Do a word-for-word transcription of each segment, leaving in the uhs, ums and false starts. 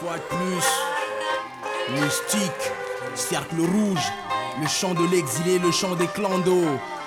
fois de plus, mystique, cercle rouge, le chant de l'exilé, le chant des clandos.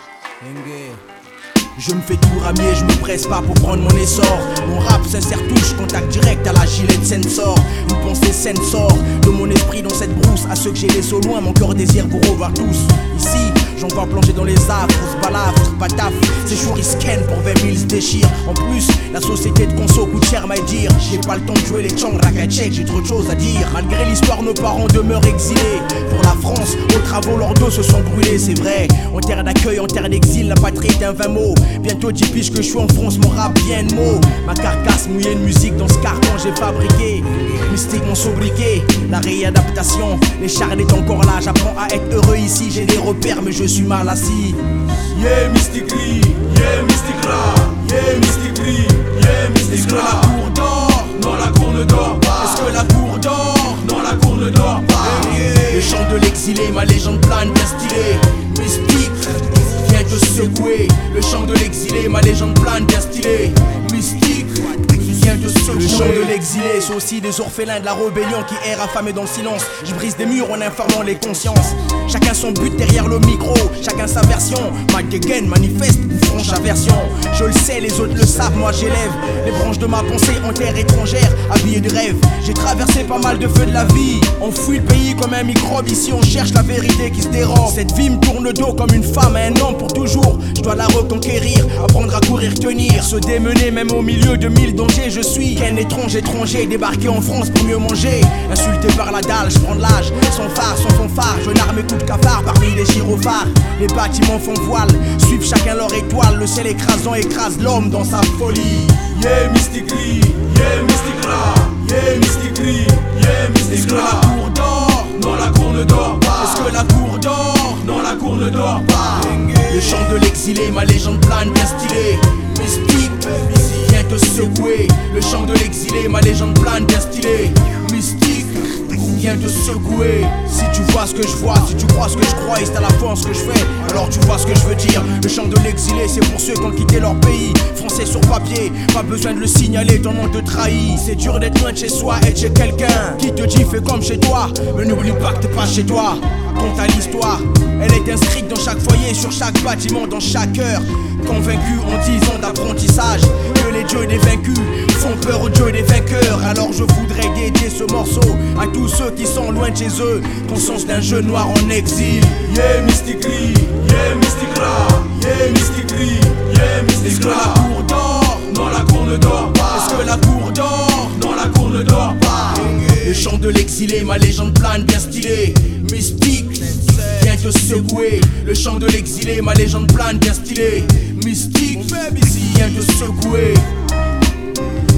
Je me fais tout ramier, je me presse pas pour prendre mon essor. Mon rap sincère touche, contact direct à la gilette sensor. Une pensée saine sort de mon esprit dans cette brousse. À ceux que j'ai laissés au loin, mon cœur désire vous revoir tous. Ici, j'en vois plonger dans les arbres, on se balade, on se pataf. Ces jours ils scannent pour vingt mille se déchirent. En plus, la société de conso coûte cher m'a dire. J'ai pas le temps de jouer les chants rakachek, j'ai trop de choses à dire. Malgré l'histoire, nos parents demeurent exilés. Pour la France, aux travaux, leurs dos se sont brûlés, c'est vrai. En terre d'accueil, en terre d'exil, la patrie est un vain mot. Bientôt dix piges que je suis en France, mon rap vient de mots. Ma carcasse mouillée de musique dans ce carton j'ai fabriqué. Mystique mon sobriquet, la réadaptation. Les charnes est encore là, j'apprends à être heureux ici. J'ai des repères mais je suis mal assis. Yeah Mystique gris, yeah Mystique là, yeah Mystique gris, yeah Mystique là. Est-ce que la cour dort? Non la cour ne dort pas. Est-ce que la cour dort? Non la cour ne dort pas. Yeah. Le chant de l'exilé, ma légende plane bien stylée. Mystique vient te secouer. Le chant de l'exilé, ma légende plane bien stylée. Mystique vient te secouer. Le chant de l'exilé, c'est aussi des orphelins de la rébellion qui errent affamés dans le silence. Je brise des murs en informant les consciences. Chacun son but derrière le micro, chacun sa version. Mike Again manifeste une franche aversion. Je le sais, les autres le savent, moi j'élève les branches de ma pensée en terre étrangère, habillé de rêve. J'ai traversé pas mal de feux de la vie. On fuit le pays comme un microbe, ici on cherche la vérité qui se dérobe. Cette vie me tourne le dos comme une femme à un homme pour toujours. Je dois la reconquérir, apprendre à courir, tenir. Se démener même au milieu de mille dangers. Je suis qu'un étrange étranger débarqué en France pour mieux manger. Insulté par la dalle, je prends de l'âge, sans phare, sans fanfare. Je narre mes coups de cafard parmi les gyrophares. Les bâtiments font voile, suivent chacun leur étoile. Le ciel écrasant écrase l'homme dans sa folie. Yeah Mystique gris, yeah Mystique là, yeah Mystique gris, yeah Mystique là. Est-ce que la cour dort? Non la cour ne dort pas. Est-ce que la cour dort? Non la cour ne dort pas. Le chant de l'exilé, ma légende plane bien stylée. Mystique vient te secouer. Le chant de l'exilé, ma légende plane bien stylée. Mystique vient te secouer. Si tu vois ce que je vois, si tu crois ce que je crois, et c'est à la fois ce que je fais, alors tu vois ce que je veux dire. Le chant de l'exilé, c'est pour ceux qui ont quitté leur pays. Français sur papier, pas besoin de le signaler, ton nom te trahit. C'est dur d'être loin de chez soi, être chez quelqu'un qui te dit fais comme chez toi. Mais n'oublie pas que t'es pas chez toi. Quant à l'histoire, elle est inscrite dans chaque foyer, sur chaque bâtiment, dans chaque cœur. Convaincu en dix ans d'apprentissage que les dieux des vaincus font peur aux dieux des vainqueurs. Alors je voudrais dédier ce morceau à tous ceux qui sont loin de chez eux, conscience d'un jeune noir en exil. Yeah Mystique gris, yeah Mystique là, yeah Mystique gris, yeah Mystique là. Est-ce que la cour dort? Non la cour ne dort pas. Est-ce que la cour dort? Non la cour ne dort pas. Le chant de l'exilé, ma légende plane bien stylée. Mystique vient te secouer. Le chant de l'exilé, ma légende plane bien stylée. Mystique vient te secouer.